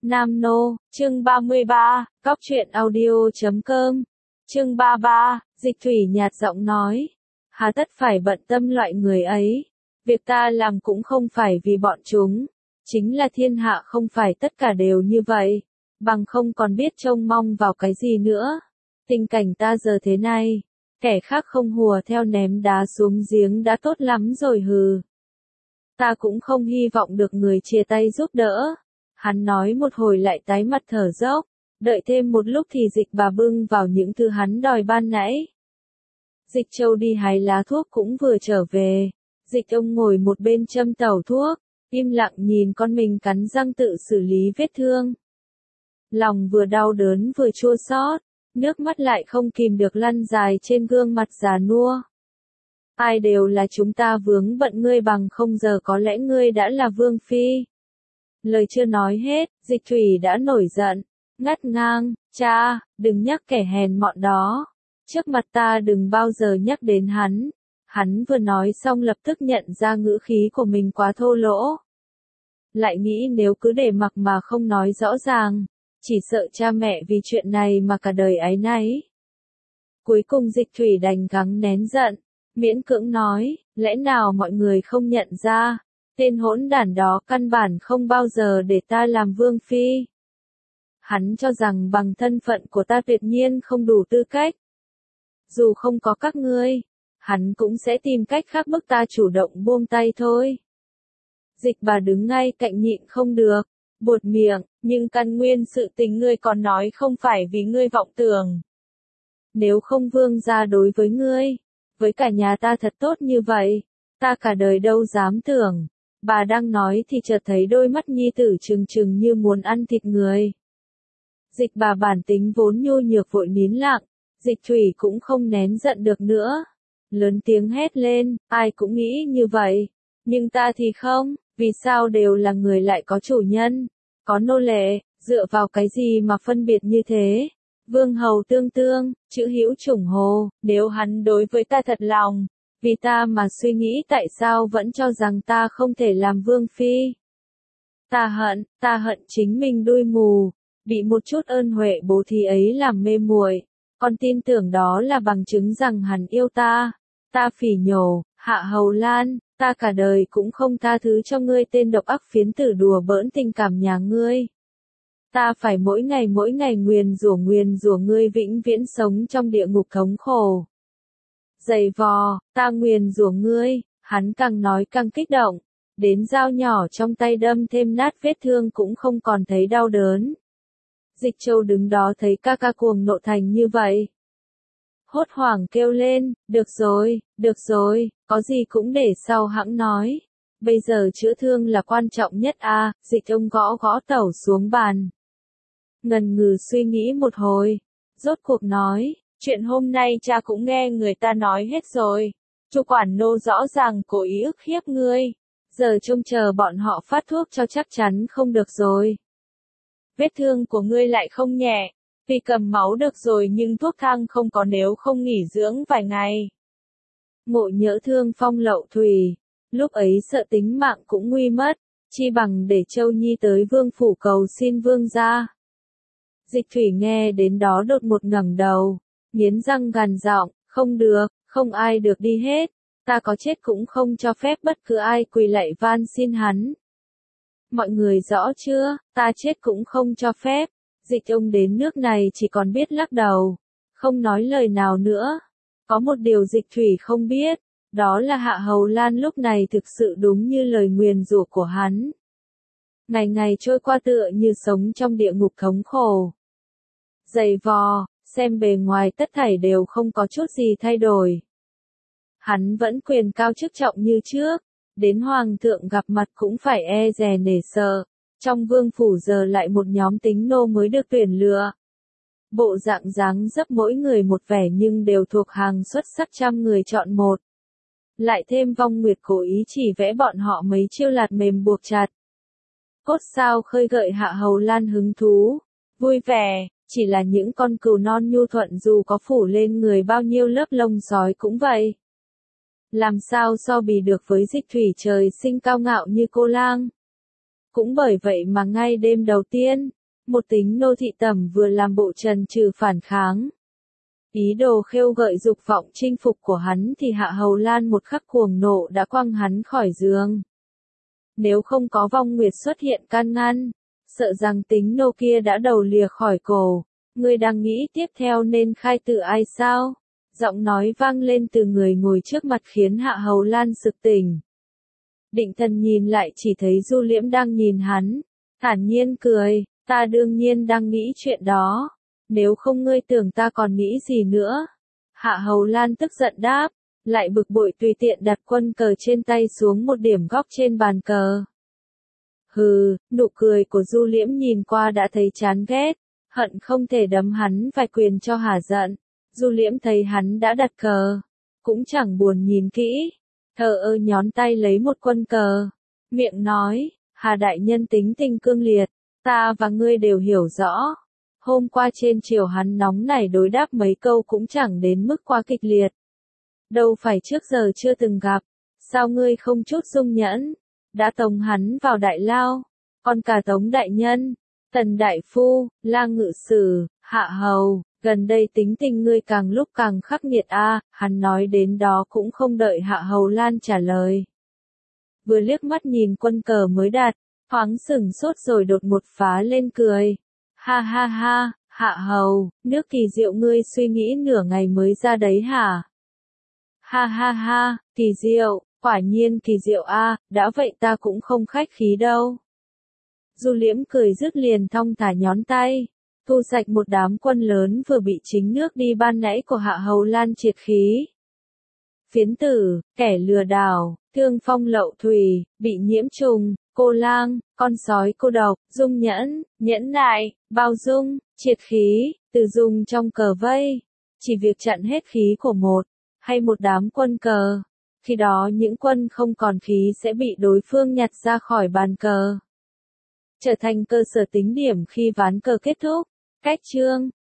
Nam Nô, chương 33, Góc truyện audio.com. Chương 33, Dịch Thủy nhạt giọng nói. Hà tất phải bận tâm loại người ấy. Việc ta làm cũng không phải vì bọn chúng. Chính là thiên hạ không phải tất cả đều như vậy. Bằng không còn biết trông mong vào cái gì nữa. Tình cảnh ta giờ thế này. Kẻ khác không hùa theo ném đá xuống giếng đã tốt lắm rồi hừ. Ta cũng không hy vọng được người chia tay giúp đỡ. Hắn nói một hồi lại tái mặt thở dốc, đợi thêm một lúc thì Dịch bà bưng vào những thứ hắn đòi ban nãy. Dịch Châu đi hái lá thuốc cũng vừa trở về, Dịch ông ngồi một bên châm tẩu thuốc, im lặng nhìn con mình cắn răng tự xử lý vết thương. Lòng vừa đau đớn vừa chua xót, nước mắt lại không kìm được lăn dài trên gương mặt già nua. Ai đều là chúng ta vướng bận ngươi bằng không giờ có lẽ ngươi đã là vương phi. Lời chưa nói hết, Dịch Thủy đã nổi giận, ngắt ngang, cha, đừng nhắc kẻ hèn mọn đó. Trước mặt ta đừng bao giờ nhắc đến hắn. Hắn vừa nói xong lập tức nhận ra ngữ khí của mình quá thô lỗ. Lại nghĩ nếu cứ để mặc mà không nói rõ ràng, chỉ sợ cha mẹ vì chuyện này mà cả đời áy náy. Cuối cùng Dịch Thủy đành gắng nén giận, miễn cưỡng nói, lẽ nào mọi người không nhận ra. Tên hỗn đản đó căn bản không bao giờ để ta làm vương phi. Hắn cho rằng bằng thân phận của ta tuyệt nhiên không đủ tư cách. Dù không có các ngươi, hắn cũng sẽ tìm cách khác bức ta chủ động buông tay thôi. Dịch bà đứng ngay cạnh nhịn không được, buột miệng, nhưng căn nguyên sự tình ngươi còn nói không phải vì ngươi vọng tưởng. Nếu không vương gia đối với ngươi, với cả nhà ta thật tốt như vậy, ta cả đời đâu dám tưởng. Bà đang nói thì chợt thấy đôi mắt nhi tử trừng trừng như muốn ăn thịt người. Dịch bà bản tính vốn nhu nhược vội nín lặng, Dịch Thủy cũng không nén giận được nữa. Lớn tiếng hét lên, ai cũng nghĩ như vậy. Nhưng ta thì không, vì sao đều là người lại có chủ nhân, có nô lệ, dựa vào cái gì mà phân biệt như thế? Vương hầu tương tương, chữ hữu chủng hồ, nếu hắn đối với ta thật lòng. Vì ta mà suy nghĩ tại sao vẫn cho rằng ta không thể làm vương phi. Ta hận chính mình đuôi mù, bị một chút ơn huệ bố thí ấy làm mê muội. Còn tin tưởng đó là bằng chứng rằng hắn yêu ta. Ta phỉ nhổ, Hạ Hầu Lan, ta cả đời cũng không tha thứ cho ngươi tên độc ác phiến tử đùa bỡn tình cảm nhà ngươi. Ta phải mỗi ngày nguyền rủa ngươi vĩnh viễn sống trong địa ngục thống khổ. Giày vò, ta nguyền rủa ngươi, hắn càng nói càng kích động, đến dao nhỏ trong tay đâm thêm nát vết thương cũng không còn thấy đau đớn. Dịch Châu đứng đó thấy ca ca cuồng nộ thành như vậy. Hốt hoảng kêu lên, được rồi, có gì cũng để sau hãng nói. Bây giờ chữa thương là quan trọng nhất à, Dịch ông gõ tẩu xuống bàn. Ngần ngừ suy nghĩ một hồi, rốt cuộc nói. Chuyện hôm nay cha cũng nghe người ta nói hết rồi. Chu quản nô rõ ràng cố ý ức hiếp ngươi. Giờ trông chờ bọn họ phát thuốc cho chắc chắn không được rồi. Vết thương của ngươi lại không nhẹ. Vì cầm máu được rồi nhưng thuốc thang không có nếu không nghỉ dưỡng vài ngày. Ngộ nhỡ thương phong lậu thủy. Lúc ấy sợ tính mạng cũng nguy mất. Chi bằng để Châu Nhi tới vương phủ cầu xin vương gia. Dịch Thủy nghe đến đó đột một ngẩng đầu. Nghiến răng gằn giọng, không được, không ai được đi hết, ta có chết cũng không cho phép bất cứ ai quỳ lạy van xin hắn. Mọi người rõ chưa, ta chết cũng không cho phép. Dịch ông đến nước này chỉ còn biết lắc đầu, không nói lời nào nữa. Có một điều Dịch Thủy không biết, đó là Hạ Hầu Lan lúc này thực sự đúng như lời nguyền rủa của hắn. Ngày trôi qua tựa như sống trong địa ngục thống khổ. Giày vò. Xem bề ngoài tất thảy đều không có chút gì thay đổi. Hắn vẫn quyền cao chức trọng như trước, đến hoàng thượng gặp mặt cũng phải e dè nể sợ. Trong vương phủ giờ lại một nhóm tính nô mới được tuyển lựa. Bộ dạng dáng dấp mỗi người một vẻ nhưng đều thuộc hàng xuất sắc trăm người chọn một. Lại thêm Vong Nguyệt cố ý chỉ vẽ bọn họ mấy chiêu lạt mềm buộc chặt. Cốt sao khơi gợi Hạ Hầu Lan hứng thú, vui vẻ. Chỉ là những con cừu non nhu thuận dù có phủ lên người bao nhiêu lớp lông sói cũng vậy. Làm sao so bì được với Dịch Thủy trời sinh cao ngạo như cô lang. Cũng bởi vậy mà ngay đêm đầu tiên, một tính nô thị tẩm vừa làm bộ trần trừ phản kháng. Ý đồ khêu gợi dục vọng chinh phục của hắn thì Hạ Hầu Lan một khắc cuồng nộ đã quăng hắn khỏi giường. Nếu không có Vong Nguyệt xuất hiện can ngăn, sợ rằng tính nô kia đã đầu lìa khỏi cổ. Ngươi đang nghĩ tiếp theo nên khai tử ai sao? Giọng nói vang lên từ người ngồi trước mặt khiến Hạ Hầu Lan sực tỉnh. Định Thần nhìn lại chỉ thấy Du Liễm đang nhìn hắn, thản nhiên cười, ta đương nhiên đang nghĩ chuyện đó. Nếu không ngươi tưởng ta còn nghĩ gì nữa? Hạ Hầu Lan tức giận đáp, lại bực bội tùy tiện đặt quân cờ trên tay xuống một điểm góc trên bàn cờ. Hừ, nụ cười của Du Liễm nhìn qua đã thấy chán ghét, hận không thể đấm hắn vài quyền cho hả giận. Du Liễm thấy hắn đã đặt cờ, cũng chẳng buồn nhìn kỹ, thờ ơ nhón tay lấy một quân cờ, miệng nói, Hà đại nhân tính tình cương liệt, ta và ngươi đều hiểu rõ. Hôm qua trên triều hắn nóng nảy đối đáp mấy câu cũng chẳng đến mức quá kịch liệt. Đâu phải trước giờ chưa từng gặp, sao ngươi không chút dung nhẫn, đã tống hắn vào đại lao, còn cả Tống đại nhân, Tần đại phu, Lang ngự sử, Hạ hầu, gần đây tính tình ngươi càng lúc càng khắc nghiệt a. Hắn nói đến đó cũng không đợi Hạ Hầu Lan trả lời. Vừa liếc mắt nhìn quân cờ mới đặt, thoáng sửng sốt rồi đột một phá lên cười. Ha ha ha, Hạ hầu, nước kỳ diệu ngươi suy nghĩ nửa ngày mới ra đấy hả? Ha ha ha, kỳ diệu, quả nhiên kỳ diệu a, đã vậy ta cũng không khách khí đâu. Du Liễm cười dứt liền thong thả nhón tay, thu sạch một đám quân lớn vừa bị chính nước đi ban nãy của Hạ Hầu Lan triệt khí. Phiến tử, kẻ lừa đảo, thương phong lậu thủy, bị nhiễm trùng, cô lang, con sói cô độc, dung nhẫn, nhẫn nại, bao dung, triệt khí, từ dùng trong cờ vây. Chỉ việc chặn hết khí của một, hay một đám quân cờ. Khi đó những quân không còn khí sẽ bị đối phương nhặt ra khỏi bàn cờ, trở thành cơ sở tính điểm khi ván cờ kết thúc. Cách chương